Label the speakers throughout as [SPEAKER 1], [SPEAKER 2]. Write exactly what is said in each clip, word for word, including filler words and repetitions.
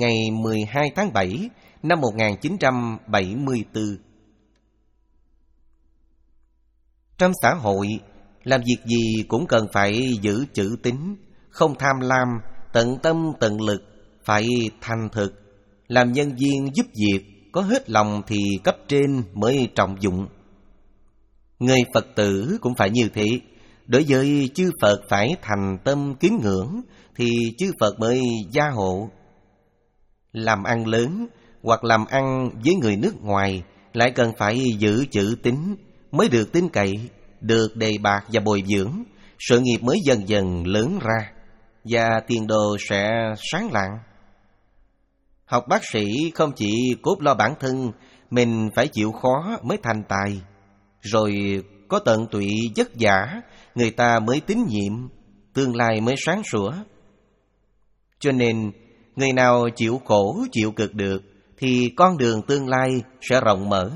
[SPEAKER 1] ngày mười hai tháng bảy năm một nghìn chín trăm bảy mươi tư. Trong xã hội, làm việc gì cũng cần phải giữ chữ tín, không tham lam, tận tâm tận lực, phải thành thực. Làm nhân viên giúp việc, có hết lòng thì cấp trên mới trọng dụng. Người Phật tử cũng phải như thế. Đối với chư Phật phải thành tâm kính ngưỡng, thì chư Phật mới gia hộ. Làm ăn lớn hoặc làm ăn với người nước ngoài lại cần phải giữ chữ tín mới được tin cậy, được đề bạt và bồi dưỡng, sự nghiệp mới dần dần lớn ra và tiền đồ sẽ sáng lạng. Học bác sĩ không chỉ cốt lo bản thân, mình phải chịu khó mới thành tài, rồi có tận tụy vất vả, người ta mới tín nhiệm, tương lai mới sáng sủa. Cho nên, người nào chịu khổ, chịu cực được, thì con đường tương lai sẽ rộng mở.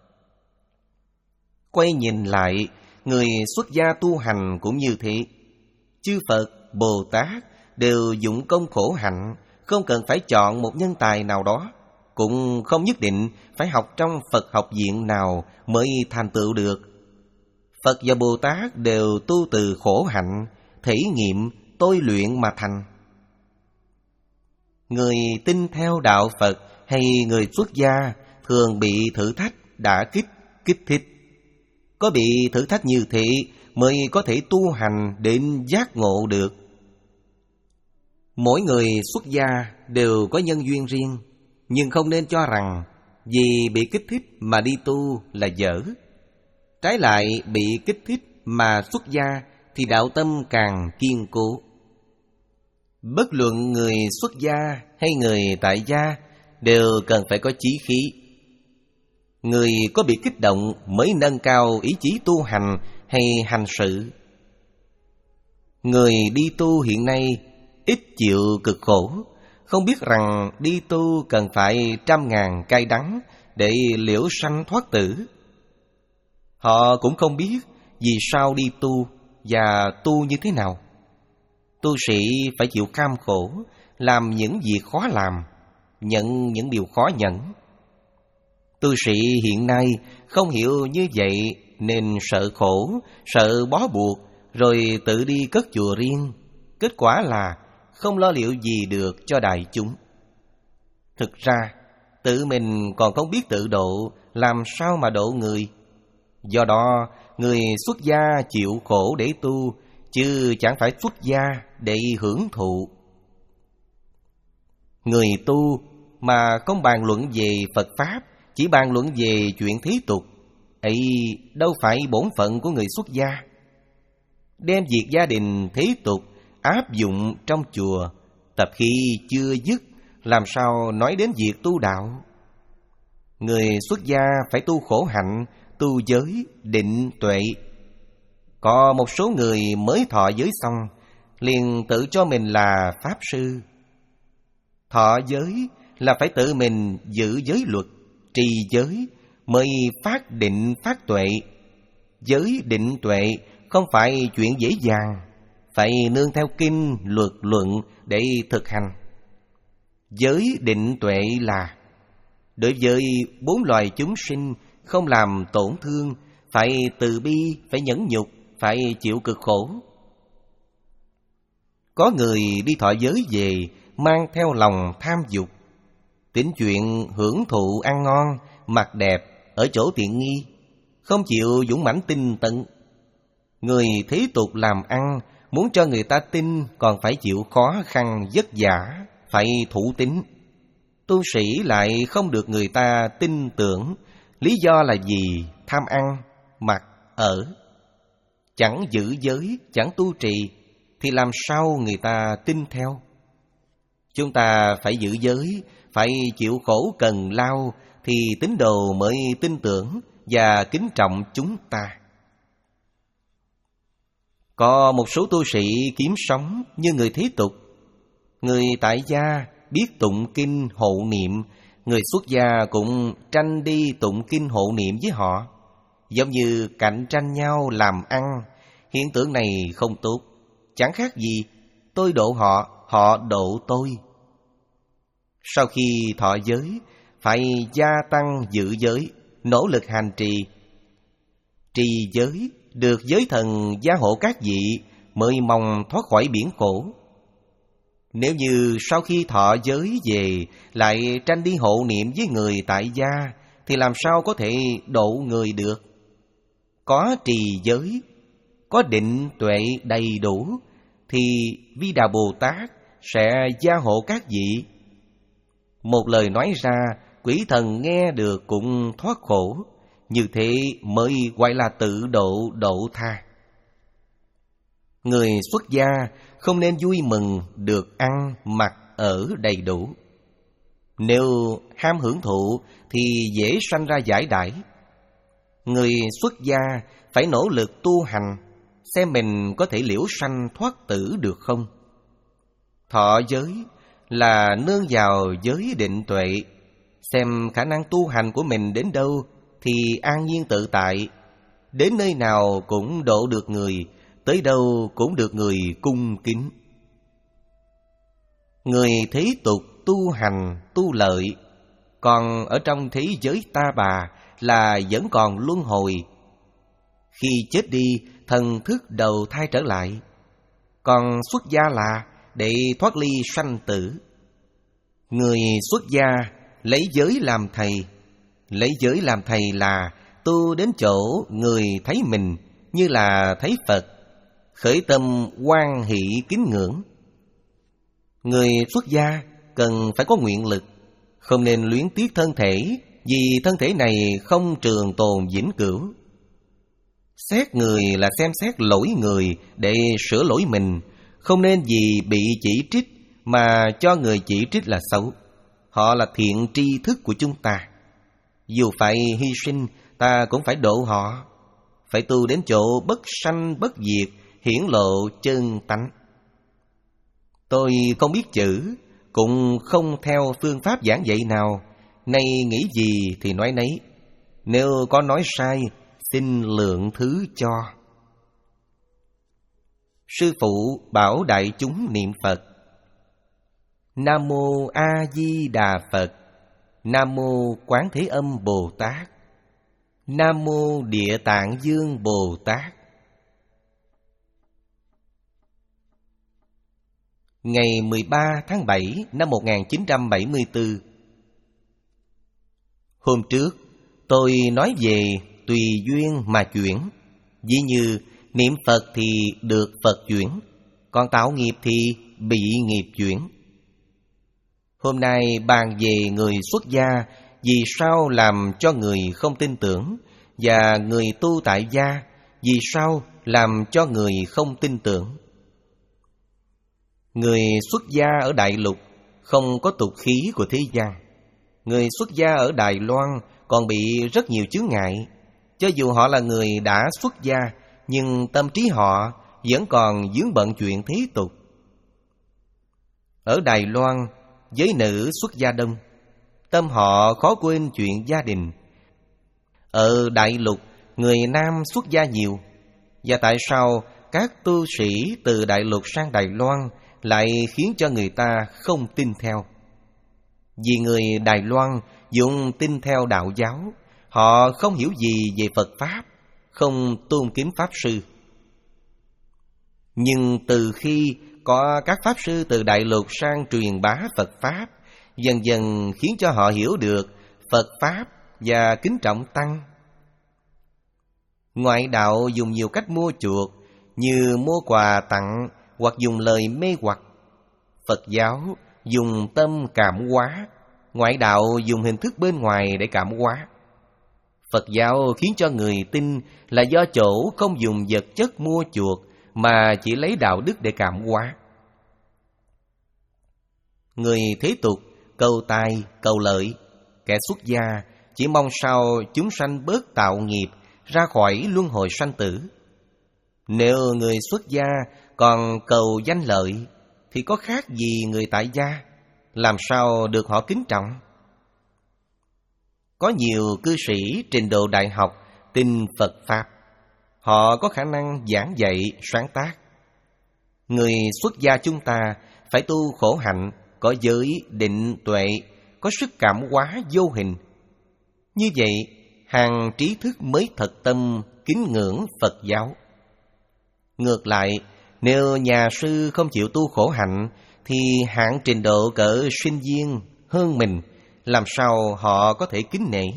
[SPEAKER 1] Quay nhìn lại, người xuất gia tu hành cũng như thế. Chư Phật, Bồ Tát đều dụng công khổ hạnh, không cần phải chọn một nhân tài nào đó, cũng không nhất định phải học trong Phật học viện nào mới thành tựu được. Phật và Bồ Tát đều tu từ khổ hạnh, thể nghiệm, tôi luyện mà thành. Người tin theo đạo Phật hay người xuất gia thường bị thử thách đả kích, kích thích. Có bị thử thách như thế mới có thể tu hành đến giác ngộ được. Mỗi người xuất gia đều có nhân duyên riêng, nhưng không nên cho rằng vì bị kích thích mà đi tu là dở. Trái lại, bị kích thích mà xuất gia thì đạo tâm càng kiên cố. Bất luận người xuất gia hay người tại gia đều cần phải có chí khí. Người có bị kích động mới nâng cao ý chí tu hành hay hành sự. Người đi tu hiện nay ít chịu cực khổ, không biết rằng đi tu cần phải trăm ngàn cay đắng để liễu sanh thoát tử. Họ cũng không biết vì sao đi tu và tu như thế nào. Tu sĩ phải chịu cam khổ, làm những việc khó làm, nhận những điều khó nhận. Tu sĩ hiện nay không hiểu như vậy nên sợ khổ, sợ bó buộc, rồi tự đi cất chùa riêng. Kết quả là không lo liệu gì được cho đại chúng. Thực ra, tự mình còn không biết tự độ, làm sao mà độ người. Do đó, người xuất gia chịu khổ để tu, chứ chẳng phải xuất gia để hưởng thụ. Người tu mà không bàn luận về Phật Pháp, chỉ bàn luận về chuyện thế tục, ấy đâu phải bổn phận của người xuất gia. Đem việc gia đình thế tục áp dụng trong chùa, tập khí chưa dứt, làm sao nói đến việc tu đạo. Người xuất gia phải tu khổ hạnh, tu giới, định, tuệ. Có một số người mới thọ giới xong, liền tự cho mình là Pháp Sư. Thọ giới là phải tự mình giữ giới luật, trì giới, mới phát định phát tuệ. Giới định tuệ không phải chuyện dễ dàng, phải nương theo kinh, luật, luận để thực hành. Giới định tuệ là đối với bốn loài chúng sinh không làm tổn thương, phải từ bi, phải nhẫn nhục, phải chịu cực khổ. Có người đi thọ giới về mang theo lòng tham dục, tính chuyện hưởng thụ ăn ngon, mặc đẹp, ở chỗ tiện nghi, không chịu dũng mãnh tinh tấn. Người thế tục làm ăn, muốn cho người ta tin còn phải chịu khó khăn vất vả, phải thủ tín. Tu sĩ lại không được người ta tin tưởng, lý do là gì? Tham ăn, mặc, ở. Chẳng giữ giới, chẳng tu trì, thì làm sao người ta tin theo? Chúng ta phải giữ giới, phải chịu khổ cần lao, thì tín đồ mới tin tưởng và kính trọng chúng ta. Có một số tu sĩ kiếm sống như người thế tục. Người tại gia biết tụng kinh hộ niệm, người xuất gia cũng tranh đi tụng kinh hộ niệm với họ, giống như cạnh tranh nhau làm ăn. Hiện tượng này không tốt, chẳng khác gì tôi độ họ, họ độ tôi. Sau khi thọ giới, phải gia tăng giữ giới, nỗ lực hành trì. Trì giới được giới thần gia hộ các vị mới mong thoát khỏi biển khổ. Nếu như sau khi thọ giới về lại tranh đi hộ niệm với người tại gia, thì làm sao có thể độ người được? Có trì giới, có định tuệ đầy đủ, thì Vi Đà Bồ Tát sẽ gia hộ các vị. Một lời nói ra, quỷ thần nghe được cũng thoát khổ. Như thế mới gọi là tự độ độ tha. Người xuất gia không nên vui mừng được ăn, mặc, ở đầy đủ. Nếu ham hưởng thụ thì dễ sanh ra giải đãi. Người xuất gia phải nỗ lực tu hành, xem mình có thể liễu sanh thoát tử được không. Thọ giới là nương vào giới định tuệ, xem khả năng tu hành của mình đến đâu thì an nhiên tự tại. Đến nơi nào cũng độ được người, tới đâu cũng được người cung kính. Người thế tục tu hành, tu lợi, còn ở trong thế giới ta bà là vẫn còn luân hồi. Khi chết đi, thần thức đầu thai trở lại. Còn xuất gia là để thoát ly sanh tử. Người xuất gia lấy giới làm thầy. Lấy giới làm thầy là tu đến chỗ người thấy mình như là thấy Phật, khởi tâm hoan hỷ kính ngưỡng. Người xuất gia cần phải có nguyện lực, không nên luyến tiếc thân thể, vì thân thể này không trường tồn vĩnh cửu. Xét người là xem xét lỗi người để sửa lỗi mình, không nên vì bị chỉ trích mà cho người chỉ trích là xấu. Họ là thiện tri thức của chúng ta. Dù phải hy sinh, ta cũng phải độ họ. Phải tu đến chỗ bất sanh bất diệt, hiển lộ chân tánh. Tôi không biết chữ, cũng không theo phương pháp giảng dạy nào. Nay nghĩ gì thì nói nấy. Nếu có nói sai, xin lượng thứ cho. Sư phụ bảo đại chúng niệm Phật: Nam Mô A Di Đà Phật, Nam Mô Quán Thế Âm Bồ Tát, Nam Mô Địa Tạng Dương Bồ Tát. Ngày mười ba tháng bảy năm một nghìn chín trăm bảy mươi tư. Hôm trước tôi nói về tùy duyên mà chuyển. Ví như niệm Phật thì được Phật chuyển, còn tạo nghiệp thì bị nghiệp chuyển. Hôm nay bàn về người xuất gia, vì sao làm cho người không tin tưởng, và người tu tại gia, vì sao làm cho người không tin tưởng. Người xuất gia ở Đại Lục không có tục khí của thế gian. Người xuất gia ở Đài Loan còn bị rất nhiều chướng ngại. Cho dù họ là người đã xuất gia, nhưng tâm trí họ vẫn còn vướng bận chuyện thế tục. Ở Đài Loan, giới nữ xuất gia đông, tâm họ khó quên chuyện gia đình. Ở Đại Lục, người nam xuất gia nhiều. Và tại sao các tu sĩ từ Đại Lục sang Đài Loan lại khiến cho người ta không tin theo? Vì người Đài Loan dùng tin theo đạo giáo, họ không hiểu gì về Phật Pháp, không tôn kính Pháp Sư. Nhưng từ khi có các Pháp Sư từ Đại Lục sang truyền bá Phật Pháp, dần dần khiến cho họ hiểu được Phật Pháp và kính trọng Tăng. Ngoại đạo dùng nhiều cách mua chuộc, như mua quà tặng hoặc dùng lời mê hoặc. Phật giáo dùng tâm cảm hóa, ngoại đạo dùng hình thức bên ngoài để cảm hóa. Phật giáo khiến cho người tin là do chỗ không dùng vật chất mua chuộc, mà chỉ lấy đạo đức để cảm hóa. Người thế tục cầu tài, cầu lợi, kẻ xuất gia chỉ mong sao chúng sanh bớt tạo nghiệp, ra khỏi luân hồi sanh tử. Nếu người xuất gia còn cầu danh lợi thì có khác gì người tại gia, làm sao được họ kính trọng? Có nhiều cư sĩ trình độ đại học tin Phật Pháp, họ có khả năng giảng dạy, sáng tác. Người xuất gia chúng ta phải tu khổ hạnh, có giới, định, tuệ, có sức cảm hóa vô hình. Như vậy, hàng trí thức mới thật tâm kính ngưỡng Phật giáo. Ngược lại, nếu nhà sư không chịu tu khổ hạnh, thì hạng trình độ cỡ sinh viên hơn mình, làm sao họ có thể kính nể?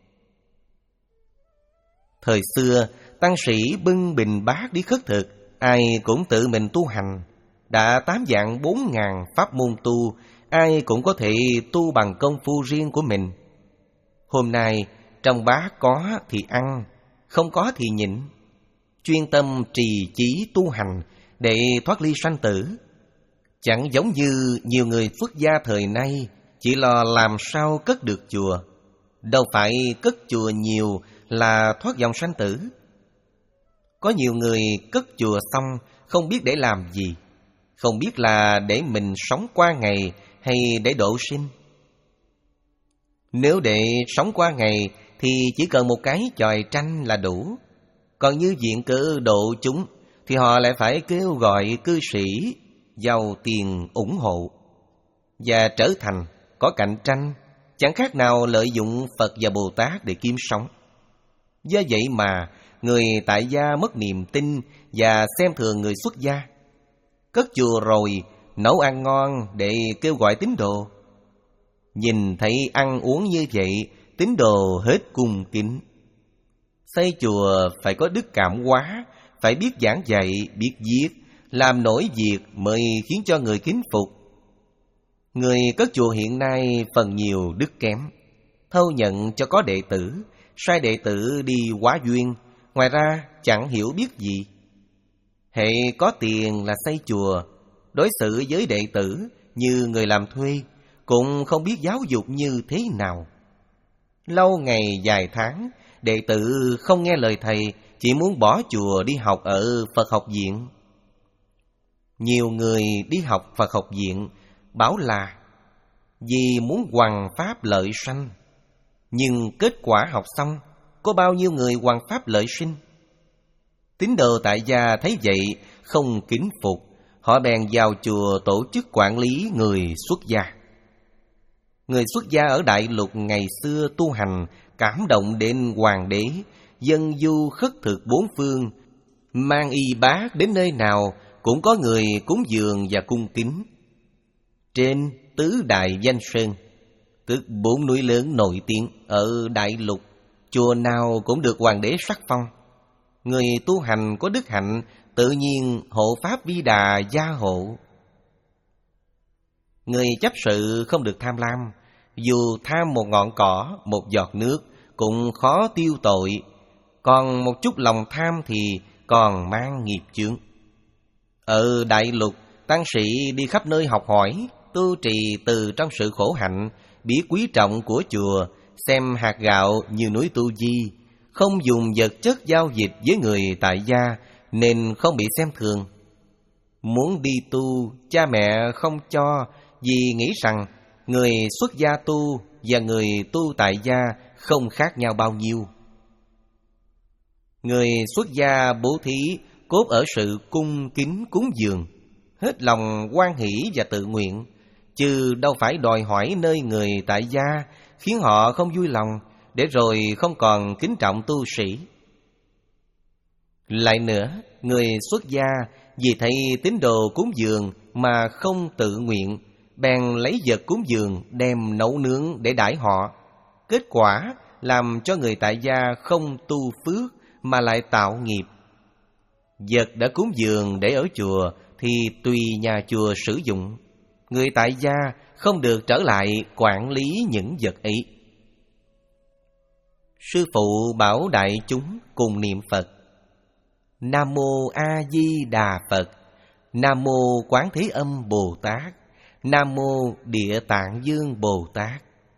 [SPEAKER 1] Thời xưa, tăng sĩ bưng bình bát đi khất thực, ai cũng tự mình tu hành. Đã tám vạn bốn ngàn pháp môn tu, ai cũng có thể tu bằng công phu riêng của mình. Hôm nay, trong bát có thì ăn, không có thì nhịn. Chuyên tâm trì chí tu hành để thoát ly sanh tử. Chẳng giống như nhiều người xuất gia thời nay chỉ lo làm sao cất được chùa. Đâu phải cất chùa nhiều là thoát vòng sanh tử. Có nhiều người cất chùa xong không biết để làm gì, không biết là để mình sống qua ngày hay để độ sinh. Nếu để sống qua ngày thì chỉ cần một cái chòi tranh là đủ. Còn như viện cử độ chúng thì họ lại phải kêu gọi cư sĩ giàu tiền ủng hộ, và trở thành có cạnh tranh, chẳng khác nào lợi dụng Phật và Bồ Tát để kiếm sống. Do vậy mà người tại gia mất niềm tin và xem thường người xuất gia. Cất chùa rồi nấu ăn ngon để kêu gọi tín đồ. Nhìn thấy ăn uống như vậy, tín đồ hết cung kính. Xây chùa phải có đức cảm hóa, phải biết giảng dạy, biết viết, làm nổi việc mới khiến cho người kính phục. Người cất chùa hiện nay phần nhiều đức kém, thâu nhận cho có đệ tử, sai đệ tử đi hóa duyên, ngoài ra chẳng hiểu biết gì. Hệ có tiền là xây chùa, đối xử với đệ tử như người làm thuê, cũng không biết giáo dục như thế nào. Lâu ngày dài tháng, đệ tử không nghe lời thầy, chỉ muốn bỏ chùa đi học ở Phật học viện. Nhiều người đi học Phật học viện bảo là vì muốn hoằng pháp lợi sanh, nhưng kết quả học xong có bao nhiêu người hoằng pháp lợi sinh? Tín đồ tại gia thấy vậy không kính phục, họ bèn vào chùa tổ chức quản lý người xuất gia. Người xuất gia ở Đại Lục ngày xưa tu hành cảm động đến hoàng đế, dân du khất thực bốn phương, mang y bát đến nơi nào cũng có người cúng dường và cung kính. Trên tứ đại danh sơn, tức bốn núi lớn nổi tiếng ở Đại Lục, chùa nào cũng được hoàng đế sắc phong. Người tu hành có đức hạnh tự nhiên hộ pháp Vi Đà gia hộ. Người chấp sự không được tham lam, dù tham một ngọn cỏ, một giọt nước cũng khó tiêu tội, còn một chút lòng tham thì còn mang nghiệp chướng. Ở Đại Lục, tăng sĩ đi khắp nơi học hỏi, tu trì từ trong sự khổ hạnh, biết quý trọng của chùa, xem hạt gạo như núi Tu Di, không dùng vật chất giao dịch với người tại gia nên không bị xem thường. Muốn đi tu, cha mẹ không cho vì nghĩ rằng người xuất gia tu và người tu tại gia không khác nhau bao nhiêu. Người xuất gia bố thí cốt ở sự cung kính cúng dường, hết lòng hoan hỷ và tự nguyện, chứ đâu phải đòi hỏi nơi người tại gia khiến họ không vui lòng, để rồi không còn kính trọng tu sĩ. Lại nữa, người xuất gia vì thấy tín đồ cúng dường mà không tự nguyện, bèn lấy vật cúng dường đem nấu nướng để đãi họ. Kết quả làm cho người tại gia không tu phước mà lại tạo nghiệp. Vật đã cúng dường để ở chùa thì tùy nhà chùa sử dụng. Người tại gia không được trở lại quản lý những vật ấy. Sư phụ bảo đại chúng cùng niệm Phật: Nam Mô A Di Đà Phật, Nam Mô Quán Thế Âm Bồ Tát, Nam Mô Địa Tạng Dương Bồ Tát.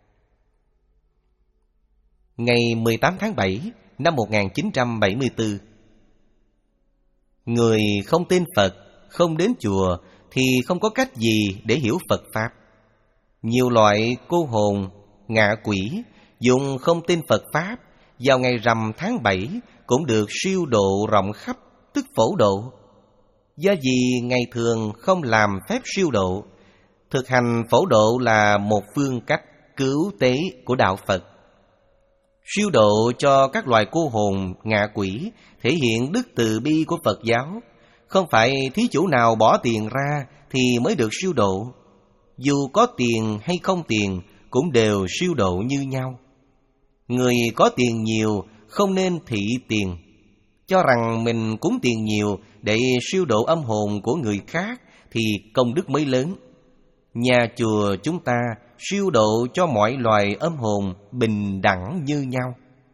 [SPEAKER 1] Ngày mười tám tháng bảy năm một nghìn chín trăm bảy mươi tư, người không tin Phật, không đến chùa thì không có cách gì để hiểu Phật Pháp. Nhiều loại cô hồn, ngạ quỷ dùng không tin Phật Pháp vào ngày rằm tháng bảy cũng được siêu độ rộng khắp, tức phổ độ. Do vì ngày thường không làm phép siêu độ, Thực hành phổ độ là một phương cách cứu tế của đạo Phật. Siêu độ cho các loài cô hồn, ngạ quỷ thể hiện đức từ bi của Phật giáo. Không phải thí chủ nào bỏ tiền ra thì mới được siêu độ. Dù có tiền hay không tiền cũng đều siêu độ như nhau. Người có tiền nhiều không nên thị tiền, cho rằng mình cúng tiền nhiều để siêu độ âm hồn của người khác thì công đức mới lớn. Nhà chùa chúng ta siêu độ cho mọi loài âm hồn bình đẳng như nhau.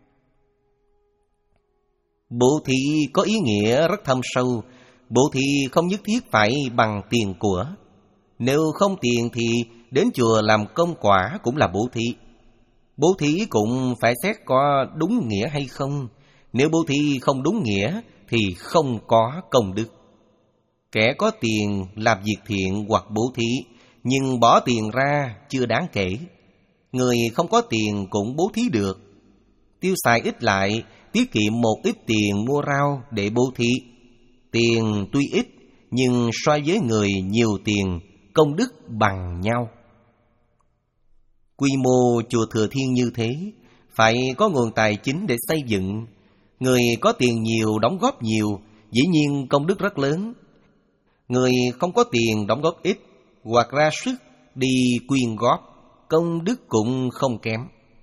[SPEAKER 1] Bố thí có ý nghĩa rất thâm sâu. Bố thí không nhất thiết phải bằng tiền của. Nếu không tiền thì đến chùa làm công quả cũng là bố thí. Bố thí cũng phải xét có đúng nghĩa hay không. Nếu bố thí không đúng nghĩa thì không có công đức. Kẻ có tiền làm việc thiện hoặc bố thí, nhưng bỏ tiền ra chưa đáng kể. Người không có tiền cũng bố thí được. Tiêu xài ít lại, tiết kiệm một ít tiền mua rau để bố thí. Tiền tuy ít, nhưng so với người nhiều tiền, công đức bằng nhau. Quy mô chùa Thừa Thiên như thế, phải có nguồn tài chính để xây dựng. Người có tiền nhiều đóng góp nhiều, dĩ nhiên công đức rất lớn. Người không có tiền đóng góp ít, hoặc ra sức đi quyên góp, công đức cũng không kém.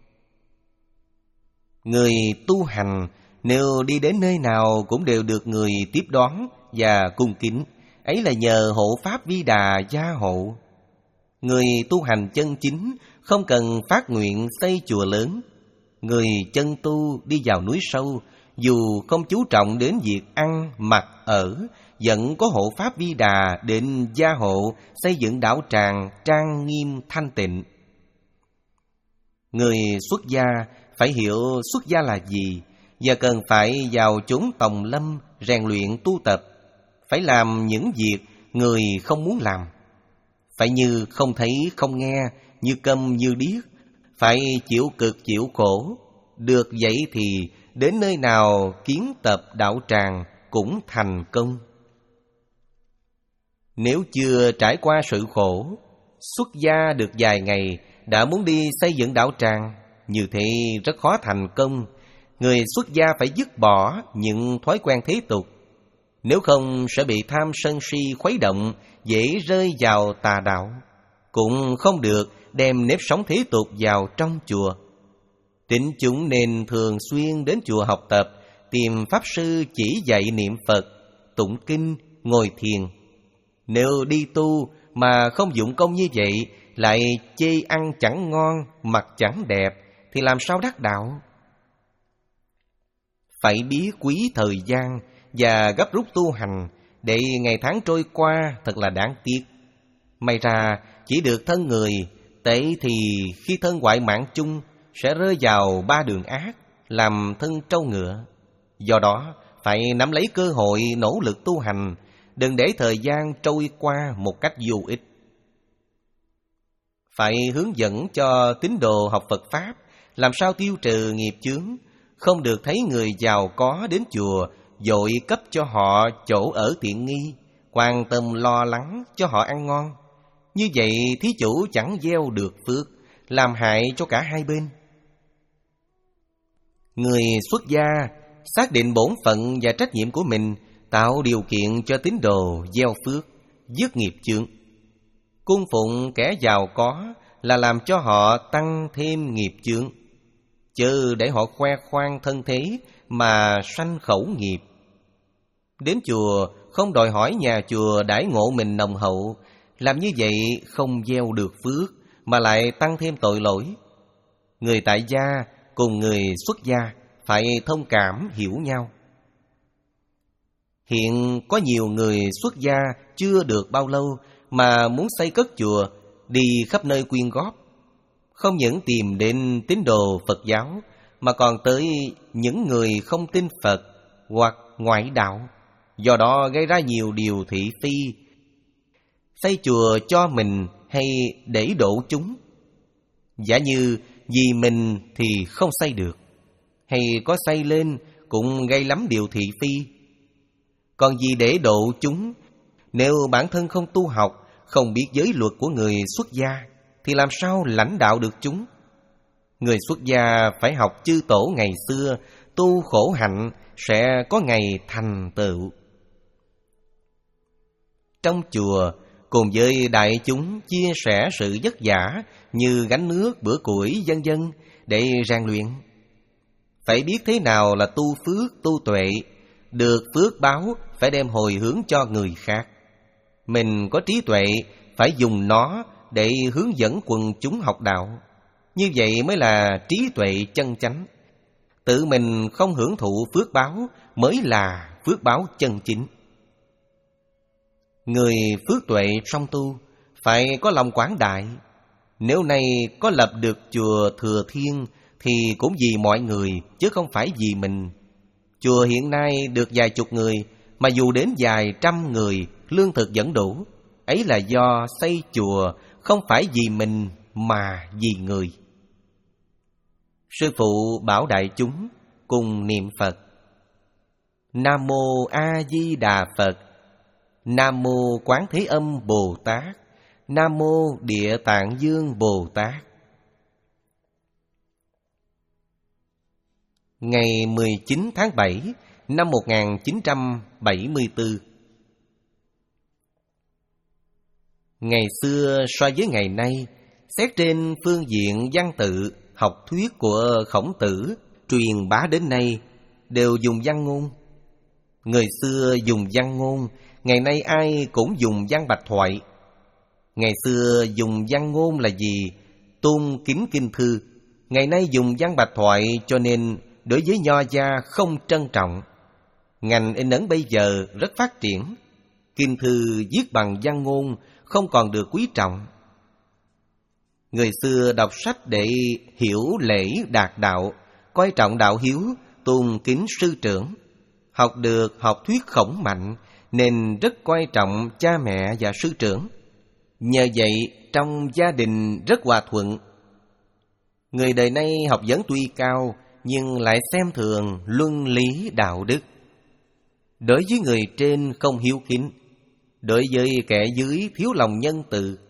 [SPEAKER 1] Người tu hành nếu đi đến nơi nào cũng đều được người tiếp đón và cung kính, ấy là nhờ hộ pháp Vi Đà gia hộ. Người tu hành chân chính không cần phát nguyện xây chùa lớn. Người chân tu đi vào núi sâu, dù không chú trọng đến việc ăn, mặc, ở, vẫn có hộ pháp Vi Đà đến gia hộ xây dựng đạo tràng trang nghiêm thanh tịnh. Người xuất gia phải hiểu xuất gia là gì, và cần phải vào chốn tòng lâm rèn luyện tu tập. Phải làm những việc người không muốn làm. Phải như không thấy không nghe, như câm như điếc. Phải chịu cực chịu khổ. Được vậy thì đến nơi nào kiến tập đạo tràng cũng thành công. Nếu chưa trải qua sự khổ, xuất gia được vài ngày đã muốn đi xây dựng đạo tràng, như thế rất khó thành công. Người xuất gia phải dứt bỏ những thói quen thế tục, nếu không sẽ bị tham sân si khuấy động, dễ rơi vào tà đạo. Cũng không được đem nếp sống thế tục vào trong chùa. Tín chúng nên thường xuyên đến chùa học tập, tìm pháp sư chỉ dạy niệm Phật, tụng kinh, ngồi thiền. Nếu đi tu mà không dụng công như vậy, lại chê ăn chẳng ngon, mặc chẳng đẹp, thì làm sao đắc đạo? Phải biết quý thời gian và gấp rút tu hành, để ngày tháng trôi qua thật là đáng tiếc. May ra chỉ được thân người, tệ thì khi thân hoại mạng chung sẽ rơi vào ba đường ác, làm thân trâu ngựa. Do đó phải nắm lấy cơ hội nỗ lực tu hành, đừng để thời gian trôi qua một cách vô ích. Phải hướng dẫn cho tín đồ học Phật Pháp làm sao tiêu trừ nghiệp chướng. Không được thấy người giàu có đến chùa vội cấp cho họ chỗ ở tiện nghi, quan tâm lo lắng cho họ ăn ngon. Như vậy thí chủ chẳng gieo được phước, làm hại cho cả hai bên. Người xuất gia xác định bổn phận và trách nhiệm của mình, tạo điều kiện cho tín đồ gieo phước, dứt nghiệp chướng. Cung phụng kẻ giàu có là làm cho họ tăng thêm nghiệp chướng, chứ để họ khoe khoang thân thế mà sanh khẩu nghiệp. Đến chùa không đòi hỏi nhà chùa đãi ngộ mình nồng hậu, làm như vậy không gieo được phước mà lại tăng thêm tội lỗi. Người tại gia cùng người xuất gia phải thông cảm hiểu nhau. Hiện có nhiều người xuất gia chưa được bao lâu mà muốn xây cất chùa, đi khắp nơi quyên góp. Không những tìm đến tín đồ Phật giáo, mà còn tới những người không tin Phật hoặc ngoại đạo. Do đó gây ra nhiều điều thị phi. Xây chùa cho mình hay để độ chúng? Giả như vì mình thì không xây được, hay có xây lên cũng gây lắm điều thị phi. Còn vì để độ chúng, nếu bản thân không tu học, không biết giới luật của người xuất gia, thì làm sao lãnh đạo được chúng? Người xuất gia phải học chư tổ ngày xưa, tu khổ hạnh sẽ có ngày thành tựu. Trong chùa, cùng với đại chúng chia sẻ sự vất vả như gánh nước, bữa củi, vân vân để rèn luyện. Phải biết thế nào là tu phước, tu tuệ. Được phước báo phải đem hồi hướng cho người khác. Mình có trí tuệ phải dùng nó để hướng dẫn quần chúng học đạo. Như vậy mới là trí tuệ chân chánh. Tự mình không hưởng thụ phước báo mới là phước báo chân chính. Người phước tuệ song tu phải có lòng quảng đại. Nếu nay có lập được chùa Thừa Thiên thì cũng vì mọi người chứ không phải vì mình. Chùa hiện nay được vài chục người, mà dù đến vài trăm người lương thực vẫn đủ. Ấy là do xây chùa không phải vì mình mà vì người. Sư phụ bảo đại chúng cùng niệm Phật: Nam Mô A Di Đà Phật, Nam Mô Quán Thế Âm Bồ Tát, Nam Mô Địa Tạng Dương Bồ Tát. Ngày mười chín tháng bảy năm một nghìn chín trăm bảy mươi tư. Ngày xưa so với ngày nay, xét trên phương diện văn tự, học thuyết của Khổng Tử truyền bá đến nay đều dùng văn ngôn. Người xưa dùng văn ngôn, ngày nay ai cũng dùng văn bạch thoại. Ngày xưa dùng văn ngôn là gì? Tôn kính kinh thư. Ngày nay dùng văn bạch thoại cho nên đối với nho gia không trân trọng. Ngành in ấn bây giờ rất phát triển. Kinh thư viết bằng văn ngôn không còn được quý trọng. Người xưa đọc sách để hiểu lễ đạt đạo, coi trọng đạo hiếu, tôn kính sư trưởng. Học được học thuyết Khổng Mạnh nên rất coi trọng cha mẹ và sư trưởng. Nhờ vậy trong gia đình rất hòa thuận. Người đời nay học vấn tuy cao nhưng lại xem thường luân lý đạo đức. Đối với người trên không hiếu kính, đối với kẻ dưới thiếu lòng nhân từ.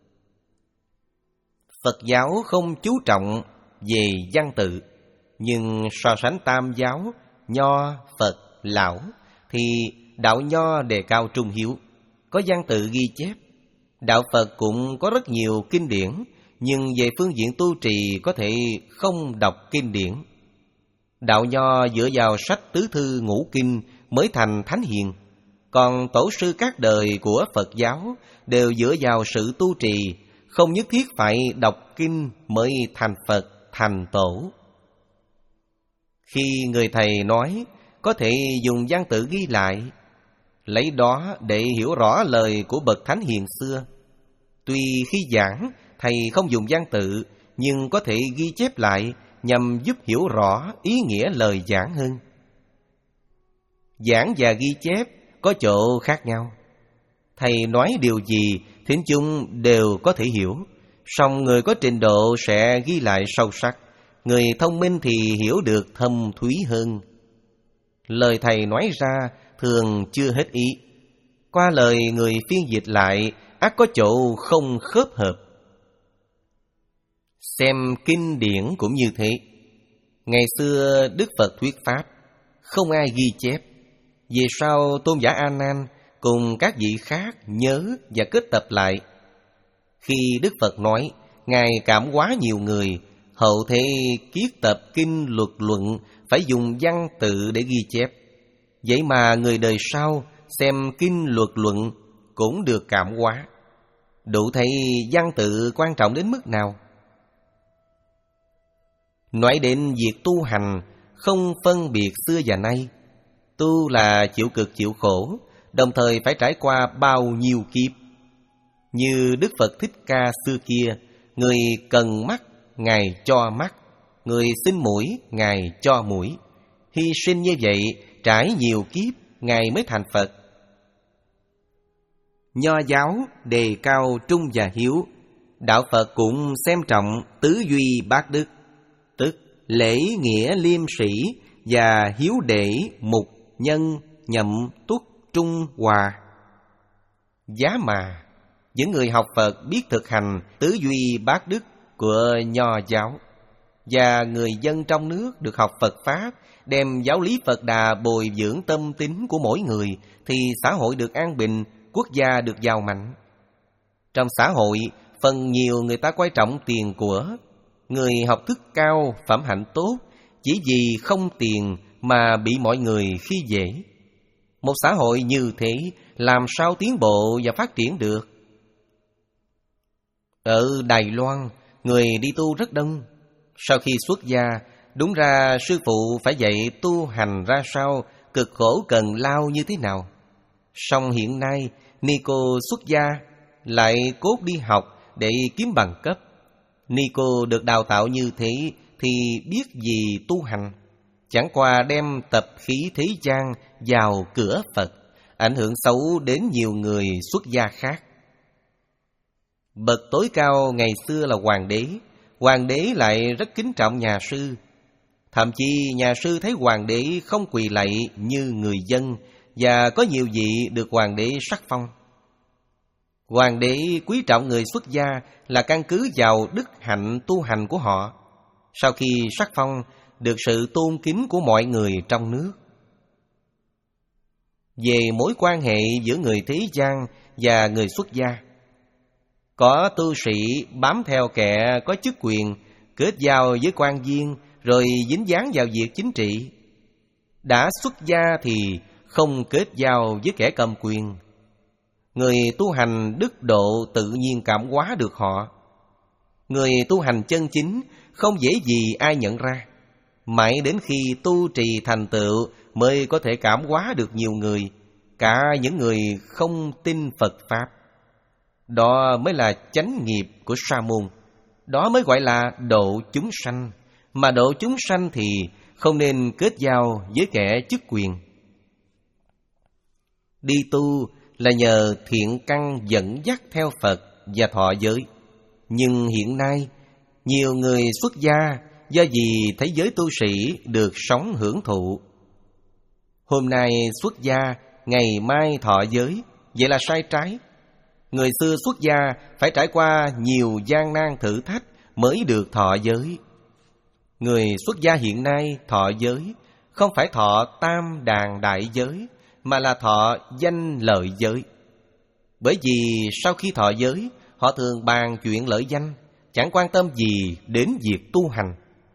[SPEAKER 1] Phật giáo không chú trọng về văn tự, nhưng so sánh Tam giáo, Nho, Phật, Lão thì đạo Nho đề cao trung hiếu, có văn tự ghi chép. Đạo Phật cũng có rất nhiều kinh điển, nhưng về phương diện tu trì có thể không đọc kinh điển. Đạo Nho dựa vào sách tứ thư ngũ kinh mới thành thánh hiền, còn tổ sư các đời của Phật giáo đều dựa vào sự tu trì, không nhất thiết phải đọc kinh mới thành Phật, thành tổ. Khi người thầy nói có thể dùng văn tự ghi lại, lấy đó để hiểu rõ lời của bậc thánh hiền xưa. Tuy khi giảng thầy không dùng văn tự, nhưng có thể ghi chép lại nhằm giúp hiểu rõ ý nghĩa lời giảng hơn. Giảng và ghi chép có chỗ khác nhau. Thầy nói điều gì thính chung đều có thể hiểu, song người có trình độ sẽ ghi lại sâu sắc, người thông minh thì hiểu được thâm thúy hơn. Lời thầy nói ra thường chưa hết ý, qua lời người phiên dịch lại ắt có chỗ không khớp hợp. Xem kinh điển cũng như thế. Ngày xưa Đức Phật thuyết pháp, không ai ghi chép. Về sau Tôn giả A Nan cùng các vị khác nhớ và kết tập lại. Khi Đức Phật nói, Ngài cảm hóa nhiều người, hậu thế kiết tập kinh luật luận phải dùng văn tự để ghi chép. Vậy mà người đời sau xem kinh luật luận cũng được cảm hóa. Đủ thấy văn tự quan trọng đến mức nào. Nói đến việc tu hành không phân biệt xưa và nay. Tu là chịu cực chịu khổ, đồng thời phải trải qua bao nhiêu kiếp. Như Đức Phật Thích Ca xưa kia, người cần mắt, Ngài cho mắt, người xin mũi, Ngài cho mũi. Hy sinh như vậy, trải nhiều kiếp, Ngài mới thành Phật. Nho giáo đề cao trung và hiếu, đạo Phật cũng xem trọng tứ duy bát đức, tức lễ nghĩa liêm sĩ và hiếu đệ mục nhân nhậm túc trung hòa. Giá mà những người học Phật biết thực hành tứ duy bát đức của Nho giáo, và người dân trong nước được học Phật Pháp, đem giáo lý Phật Đà bồi dưỡng tâm tính của mỗi người, thì xã hội được an bình, quốc gia được giàu mạnh. Trong xã hội, phần nhiều người ta quan trọng tiền của. Người học thức cao, phẩm hạnh tốt, chỉ vì không tiền mà bị mọi người khi dễ. Một xã hội như thế làm sao tiến bộ và phát triển được? Ở Đài Loan, người đi tu rất đông. Sau khi xuất gia, đúng ra sư phụ phải dạy tu hành ra sao, cực khổ cần lao như thế nào. Song hiện nay, Nico xuất gia lại cốt đi học để kiếm bằng cấp. Nico được đào tạo như thế thì biết gì tu hành, chẳng qua đem tập khí thế gian vào cửa Phật, ảnh hưởng xấu đến nhiều người xuất gia khác. Bậc tối cao ngày xưa là hoàng đế. Hoàng đế lại rất kính trọng nhà sư. Thậm chí nhà sư thấy hoàng đế không quỳ lạy như người dân, và có nhiều vị được hoàng đế sắc phong. Hoàng đế quý trọng người xuất gia là căn cứ vào đức hạnh tu hành của họ. Sau khi sắc phong, được sự tôn kính của mọi người trong nước. Về mối quan hệ giữa người thế gian và người xuất gia, có tu sĩ bám theo kẻ có chức quyền, kết giao với quan viên, rồi dính dáng vào việc chính trị. Đã xuất gia thì không kết giao với kẻ cầm quyền. Người tu hành đức độ tự nhiên cảm hóa được họ. Người tu hành chân chính không dễ gì ai nhận ra. Mãi đến khi tu trì thành tựu mới có thể cảm hóa được nhiều người, cả những người không tin Phật Pháp. Đó mới là chánh nghiệp của sa môn. Đó mới gọi là độ chúng sanh. Mà độ chúng sanh thì không nên kết giao với kẻ chức quyền. Đi tu là nhờ thiện căn dẫn dắt theo Phật và thọ giới. Nhưng hiện nay, nhiều người xuất gia do vì thấy giới tu sĩ được sống hưởng thụ. Hôm nay xuất gia, ngày mai thọ giới, vậy là sai trái. Người xưa xuất gia phải trải qua nhiều gian nan thử thách mới được thọ giới. Người xuất gia hiện nay thọ giới không phải thọ tam đàn đại giới, mà là thọ danh lợi giới. Bởi vì sau khi thọ giới, họ thường bàn chuyện lợi danh, chẳng quan tâm gì đến việc tu hành.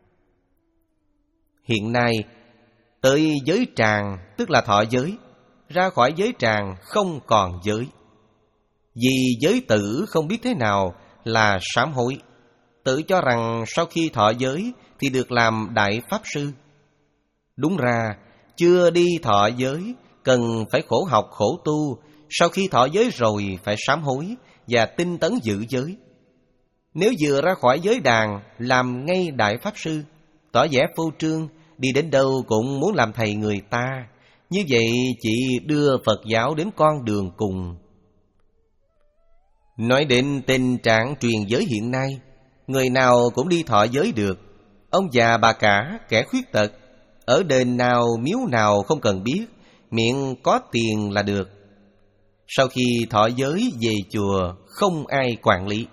[SPEAKER 1] Hiện nay, tới giới tràng tức là thọ giới, ra khỏi giới tràng không còn giới. Vì giới tử không biết thế nào là sám hối, tự cho rằng sau khi thọ giới thì được làm đại pháp sư. Đúng ra, chưa đi thọ giới cần phải khổ học khổ tu, sau khi thọ giới rồi phải sám hối và tinh tấn giữ giới. Nếu vừa ra khỏi giới đàn làm ngay đại pháp sư, tỏ vẻ phô trương, đi đến đâu cũng muốn làm thầy người ta, như vậy chỉ đưa Phật giáo đến con đường cùng. Nói đến tình trạng truyền giới hiện nay, người nào cũng đi thọ giới được. Ông già bà cả, kẻ khuyết tật, ở đền nào miếu nào không cần biết, miệng có tiền là được. Sau khi thọ giới về chùa không ai quản lý.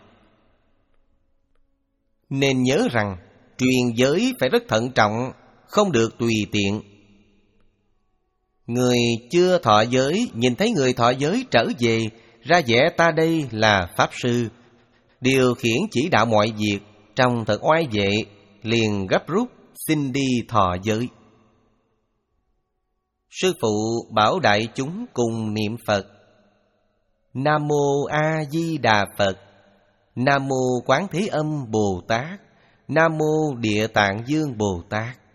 [SPEAKER 1] Nên nhớ rằng truyền giới phải rất thận trọng, không được tùy tiện. Người chưa thọ giới nhìn thấy người thọ giới trở về, ra vẻ ta đây là pháp sư, điều khiển chỉ đạo mọi việc, trông thật oai vệ, liền gấp rút xin đi thọ giới. Sư phụ bảo đại chúng cùng niệm Phật: Nam Mô A Di Đà Phật, Nam Mô Quán Thế Âm Bồ Tát, Nam Mô Địa Tạng Dương Bồ Tát.